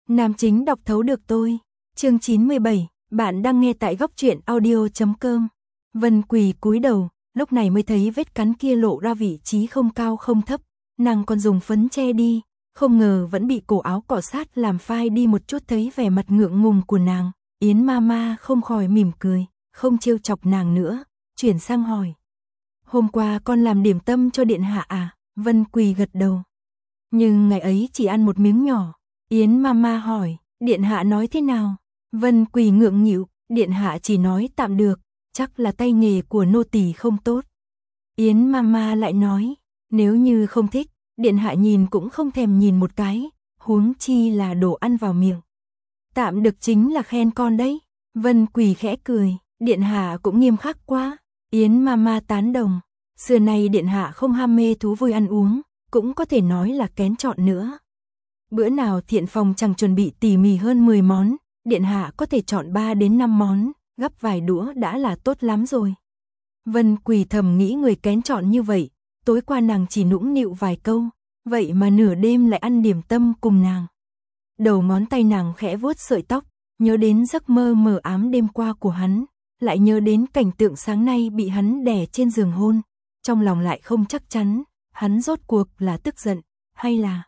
Nam chính đọc thấu được tôi. Chương 97, bạn đang nghe tại góc truyện audio.com. Vân Quỳ cúi đầu, lúc này mới thấy vết cắn kia lộ ra vị trí không cao không thấp, nàng còn dùng phấn che đi, không ngờ vẫn bị cổ áo cọ sát làm phai đi một chút. Thấy vẻ mặt ngượng ngùng của nàng, Yến Mama không khỏi mỉm cười, không trêu chọc nàng nữa, chuyển sang hỏi. Hôm qua con làm điểm tâm cho điện hạ à? Vân Quỳ gật đầu. Nhưng ngày ấy chỉ ăn một miếng nhỏ. Yến Mama hỏi, điện hạ nói thế nào? Vân Quỳ ngượng nghịu, điện hạ chỉ nói tạm được, chắc là tay nghề của nô tỳ không tốt. Yến Mama lại nói, nếu như không thích, điện hạ nhìn cũng không thèm nhìn một cái, huống chi là đồ ăn vào miệng. Tạm được chính là khen con đấy. Vân Quỳ khẽ cười, điện hạ cũng nghiêm khắc quá. Yến Mama tán đồng, xưa nay điện hạ không ham mê thú vui ăn uống, cũng có thể nói là kén chọn nữa. Bữa nào thiện phòng chẳng chuẩn bị tỉ mỉ hơn 10 món, điện hạ có thể chọn 3 đến 5 món, gắp vài đũa đã là tốt lắm rồi. Vân Quỳ thầm nghĩ người kén chọn như vậy, tối qua nàng chỉ nũng nịu vài câu, vậy mà nửa đêm lại ăn điểm tâm cùng nàng. Đầu ngón tay nàng khẽ vuốt sợi tóc, nhớ đến giấc mơ mờ ám đêm qua của hắn, lại nhớ đến cảnh tượng sáng nay bị hắn đè trên giường hôn, trong lòng lại không chắc chắn, hắn rốt cuộc là tức giận, hay là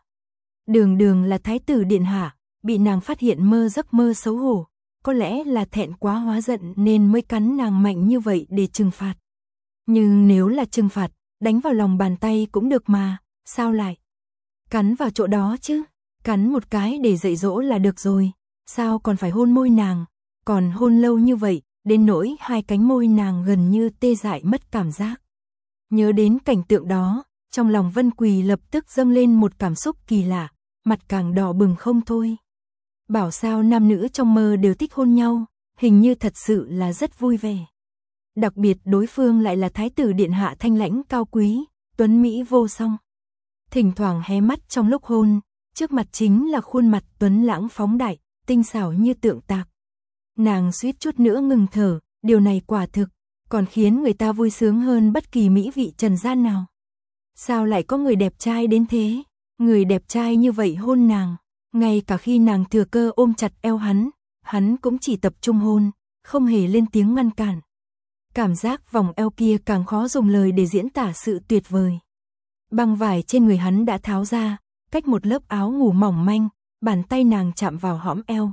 đường là thái tử điện hạ, bị nàng phát hiện giấc mơ xấu hổ, có lẽ là thẹn quá hóa giận nên mới cắn nàng mạnh như vậy để trừng phạt. Nhưng nếu là trừng phạt, đánh vào lòng bàn tay cũng được mà, sao lại cắn vào chỗ đó chứ? Cắn một cái để dạy dỗ là được rồi, sao còn phải hôn môi nàng, còn hôn lâu như vậy, đến nỗi hai cánh môi nàng gần như tê dại mất cảm giác. Nhớ đến cảnh tượng đó, trong lòng Vân Quỳ lập tức dâng lên một cảm xúc kỳ lạ, mặt càng đỏ bừng không thôi. Bảo sao nam nữ trong mơ đều thích hôn nhau, hình như thật sự là rất vui vẻ. Đặc biệt đối phương lại là thái tử điện hạ thanh lãnh cao quý, tuấn mỹ vô song. Thỉnh thoảng hé mắt trong lúc hôn, trước mặt chính là khuôn mặt tuấn lãng phóng đại, tinh xảo như tượng tạc. Nàng suýt chút nữa ngừng thở, điều này quả thực còn khiến người ta vui sướng hơn bất kỳ mỹ vị trần gian nào. Sao lại có người đẹp trai đến thế? Người đẹp trai như vậy hôn nàng, ngay cả khi nàng thừa cơ ôm chặt eo hắn cũng chỉ tập trung hôn, không hề lên tiếng ngăn cản. Cảm giác vòng eo kia càng khó dùng lời để diễn tả sự tuyệt vời. Băng vải trên người hắn đã tháo ra, cách một lớp áo ngủ mỏng manh, bàn tay nàng chạm vào hõm eo,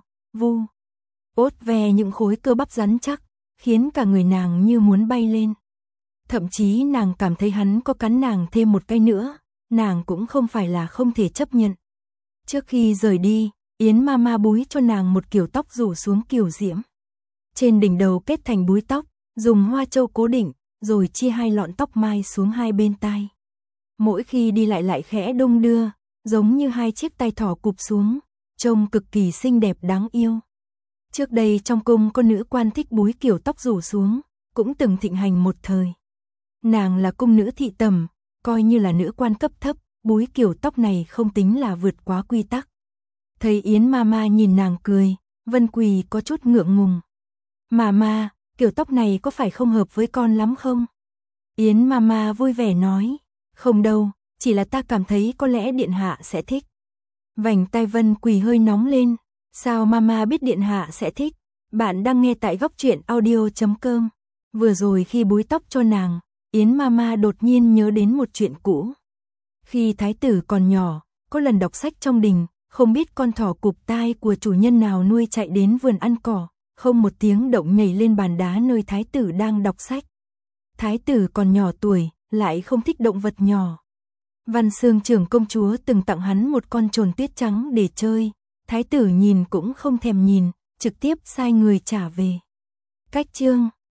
vuốt ve những khối cơ bắp rắn chắc, khiến cả người nàng như muốn bay lên. Thậm chí nàng cảm thấy hắn có cắn nàng thêm một cái nữa, nàng cũng không phải là không thể chấp nhận. Trước khi rời đi, Yến Mama búi cho nàng một kiểu tóc rủ xuống kiều diễm. Trên đỉnh đầu kết thành búi tóc, dùng hoa châu cố định, rồi chia hai lọn tóc mai xuống hai bên tai. Mỗi khi đi lại khẽ đung đưa, giống như hai chiếc tai thỏ cụp xuống, trông cực kỳ xinh đẹp đáng yêu. Trước đây trong cung có nữ quan thích búi kiểu tóc rủ xuống, cũng từng thịnh hành một thời. Nàng là cung nữ thị tầm, coi như là nữ quan cấp thấp, búi kiểu tóc này không tính là vượt quá quy tắc. Thấy Yến Mama nhìn nàng cười, Vân Quỳ có chút ngượng ngùng. Mama, kiểu tóc này có phải không hợp với con lắm không? Yến Mama vui vẻ nói, không đâu, chỉ là ta cảm thấy có lẽ điện hạ sẽ thích. Vành tai Vân Quỳ hơi nóng lên, sao Mama biết điện hạ sẽ thích? Bạn đang nghe tại góc truyện audio.com. Vừa rồi khi búi tóc cho nàng, Yến Mama đột nhiên nhớ đến một chuyện cũ. Khi thái tử còn nhỏ, có lần đọc sách trong đình, không biết con thỏ cụp tai của chủ nhân nào nuôi chạy đến vườn ăn cỏ, không một tiếng động nhảy lên bàn đá nơi thái tử đang đọc sách. Thái tử còn nhỏ tuổi, lại không thích động vật nhỏ. Văn Xương trưởng công chúa từng tặng hắn một con trồn tuyết trắng để chơi, thái tử nhìn cũng không thèm nhìn, trực tiếp sai người trả về. Cách chương